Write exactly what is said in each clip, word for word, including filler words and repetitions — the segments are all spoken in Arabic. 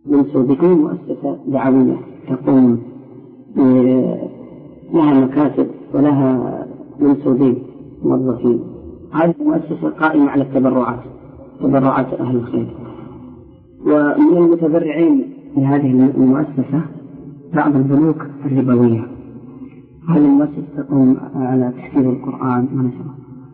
منسوبين مؤسسة دعوية تقوم لها مكاتب ولها منسوبين موظفين. هذه مؤسسة قائمة على التبرعات، تبرعات أهل الخير. ومن المتبرعين لهذه المؤسسة بعض البنوك الربوية. هذه المؤسسة تقوم على تحفيظ القرآن ونشره.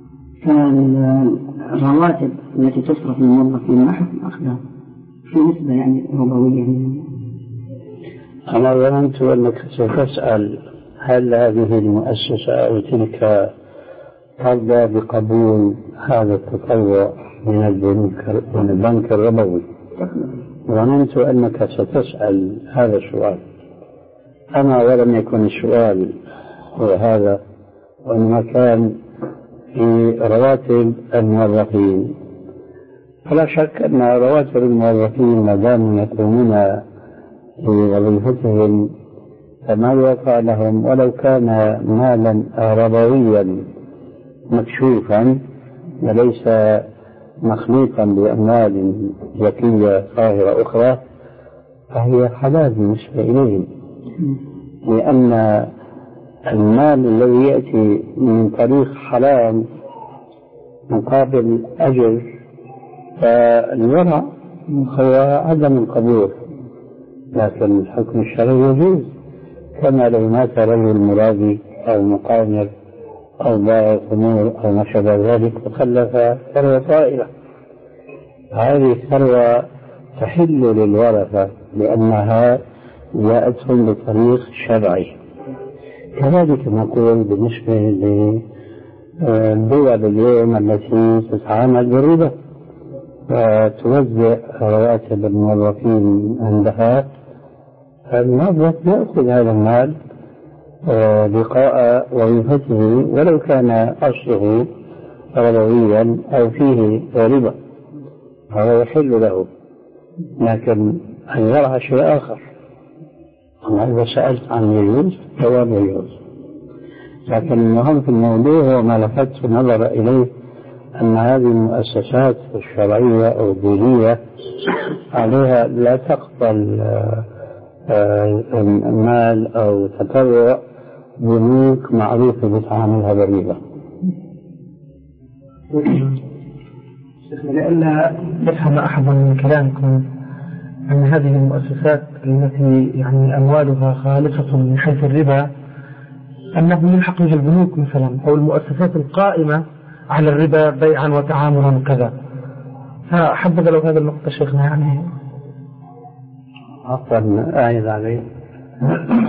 فالرواتب التي تصرف للموظفين ما حكم أخذها في نسبة يعني ربوية. أنا ظننت أنك ستسأل هل هذه المؤسسة أو تلك ترضى بقبول هذا التطوع من البنوك من البنك الربوي. ظننت أنك ستسأل هذا السؤال. أما ولم يكن السؤال هو هذا، وإنما كان في رواتب الموظفين. فلا شك أن رواتب الموظفين ما داموا يقومون بوظيفتهم فما يوقع لهم ولو كان مالا ربويا مكشوفا وليس مخلوطا بأموال زكية طاهرة أخرى فهي حلال بالنسبة إليهم، لأن المال الذي يأتي من طريق حلال مقابل أجر فالورع هو عدم القبول. لكن الحكم الشرعي يجوز، كما لو مات رجل مرابي أو مقامر أو بائع خمور أو ما شابه ذلك وخلف ثروة طائلة، هذه الثروة تحل للورثة لأنها جاءتهم بطريق شرعي. كذلك نقول بالنسبة للدول اليوم التي تتعامل بالربا وتوزع رواتب الموظفين عندها، فالموظف يأخذ هذا المال لقاء وظيفته ولو كان أصله ربويا أو فيه ربا، هذا يحل له. لكن أن يرى شيء آخر، إذا سألت عن يجوز جواب يجوز. لكن المهم في الموضوع هو ما لفت النظر إليه أن هذه المؤسسات الشرعية أو الدينية عليها لا تقبل مال أو تطوع بنوك معروفة بتعاملها بالربا. لئلا يفهم أحد من كلامكم أن هذه المؤسسات التي يعني أموالها خالصة من حيث الربا أنه يلحق بها البنوك مثلا أو المؤسسات القائمة على الربا بيعا وتعاملا وكذا. فحبذا لو هذا النقطة شيخنا يعني عفوا أعيد عليه.